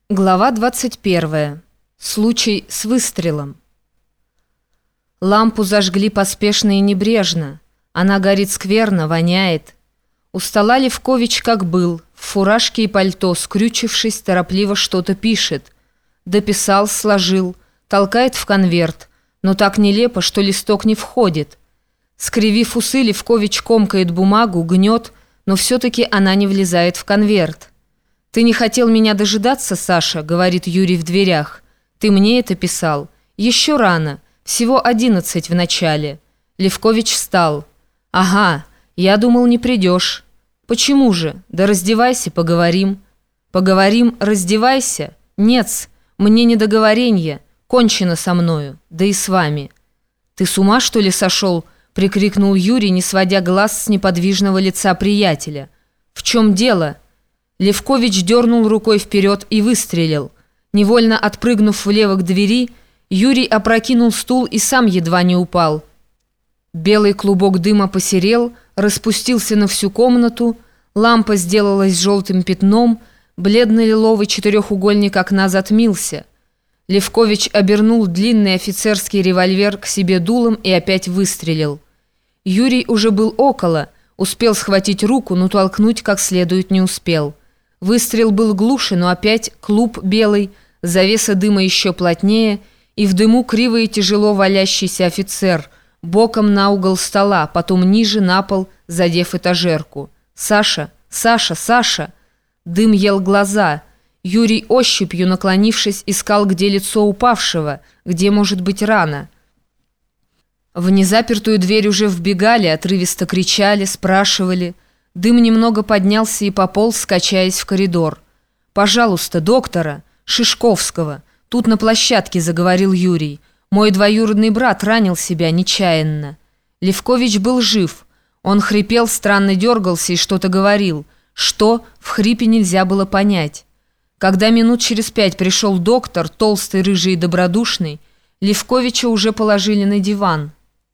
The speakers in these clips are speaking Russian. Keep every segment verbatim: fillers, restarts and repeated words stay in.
Глава двадцать первая. Случай с выстрелом. Лампу зажгли поспешно и небрежно. Она горит скверно, воняет. У стола Левкович как был, в фуражке и пальто, скрючившись, торопливо что-то пишет. Дописал, сложил, толкает в конверт, но так нелепо, что листок не входит. Скривив усы, Левкович комкает бумагу, гнет, но все-таки она не влезает в конверт. «Ты не хотел меня дожидаться, Саша?» — говорит Юрий в дверях. «Ты мне это писал? Еще рано. Всего одиннадцать в начале». Левкович встал. «Ага, я думал, не придешь». «Почему же? Да раздевайся, поговорим». «Поговорим, раздевайся?» «Нет, мне не договоренье. Кончено со мною, да и с вами». «Ты с ума, что ли, сошел?» — прикрикнул Юрий, не сводя глаз с неподвижного лица приятеля. «В чем дело?» Левкович дернул рукой вперед и выстрелил. Невольно отпрыгнув влево к двери, Юрий опрокинул стул и сам едва не упал. Белый клубок дыма посерел, распустился на всю комнату, лампа сделалась желтым пятном, бледно-лиловый четырехугольник окна затмился. Левкович обернул длинный офицерский револьвер к себе дулом и опять выстрелил. Юрий уже был около, успел схватить руку, но толкнуть как следует не успел. Выстрел был глуше, но опять клуб белый, завеса дыма еще плотнее, и в дыму криво и тяжело валящийся офицер, боком на угол стола, потом ниже на пол, задев этажерку. «Саша! Саша! Саша!» Дым ел глаза. Юрий, ощупью наклонившись, искал, где лицо упавшего, где может быть рана. В незапертую дверь уже вбегали, отрывисто кричали, спрашивали. Дым немного поднялся и пополз, качаясь в коридор. «Пожалуйста, доктора! Шишковского! Тут на площадке», — заговорил Юрий. «Мой двоюродный брат ранил себя нечаянно». Левкович был жив. Он хрипел, странно дергался и что-то говорил. Что, в хрипе нельзя было понять. Когда минут через пять пришел доктор, толстый, рыжий и добродушный, Левковича уже положили на диван.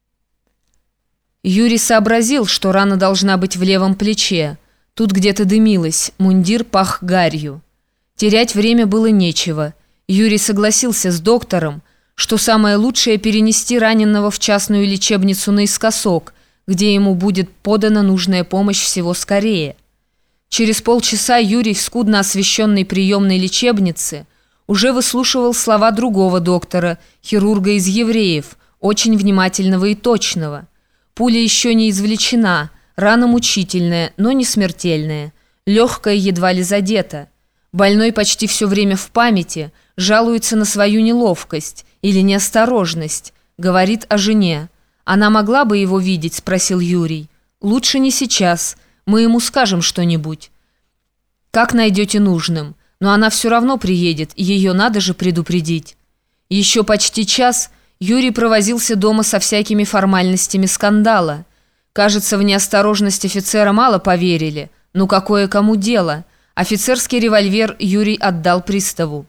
Юрий сообразил, что рана должна быть в левом плече. Тут где-то дымилось, мундир пах гарью. Терять время было нечего. Юрий согласился с доктором, что самое лучшее перенести раненого в частную лечебницу наискосок, где ему будет подана нужная помощь всего скорее. Через полчаса Юрий в скудно освещенной приемной лечебнице уже выслушивал слова другого доктора, хирурга из евреев, очень внимательного и точного. Пуля еще не извлечена, рана мучительная, но не смертельная, легкая едва ли задета. Больной почти все время в памяти, жалуется на свою неловкость или неосторожность, говорит о жене. «Она могла бы его видеть?» – спросил Юрий. «Лучше не сейчас, мы ему скажем что-нибудь». «Как найдете нужным? Но она все равно приедет, ее надо же предупредить». Еще почти час Юрий провозился дома со всякими формальностями скандала. Кажется, в неосторожность офицера мало поверили. Ну какое кому дело? Офицерский револьвер Юрий отдал приставу.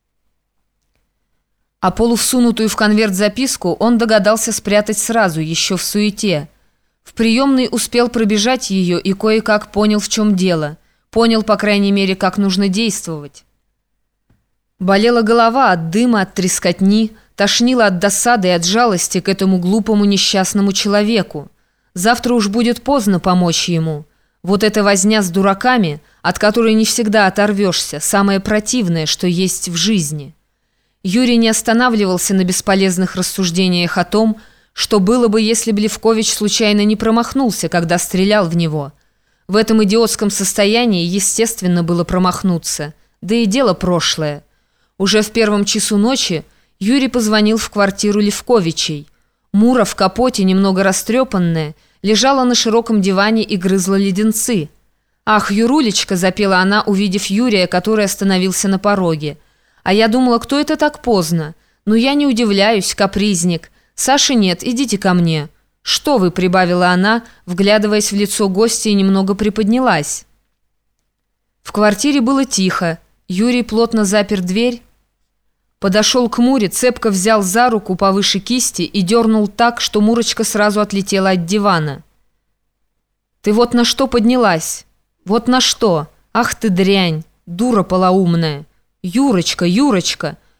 А полувсунутую в конверт записку он догадался спрятать сразу, еще в суете. В приемной успел пробежать ее и кое-как понял, в чем дело. Понял, по крайней мере, как нужно действовать. Болела голова от дыма, от трескотни, тошнило от досады и от жалости к этому глупому несчастному человеку. Завтра уж будет поздно помочь ему. Вот эта возня с дураками, от которой не всегда оторвешься, самое противное, что есть в жизни. Юрий не останавливался на бесполезных рассуждениях о том, что было бы, если бы Левкович случайно не промахнулся, когда стрелял в него. В этом идиотском состоянии, естественно, было промахнуться. Да и дело прошлое. Уже в первом часу ночи Юрий позвонил в квартиру Левковичей. Мура в капоте, немного растрепанная, лежала на широком диване и грызла леденцы. «Ах, Юрулечка!» – запела она, увидев Юрия, который остановился на пороге. «А я думала, кто это так поздно? Ну, я не удивляюсь, капризник. Саши нет, идите ко мне». «Что вы?» – прибавила она, вглядываясь в лицо гостя, и немного приподнялась. В квартире было тихо. Юрий плотно запер дверь, подошел к Муре, цепко взял за руку повыше кисти и дернул так, что Мурочка сразу отлетела от дивана. «Ты вот на что поднялась? Вот на что? Ах ты дрянь, дура полоумная! «Юрочка, Юрочка!»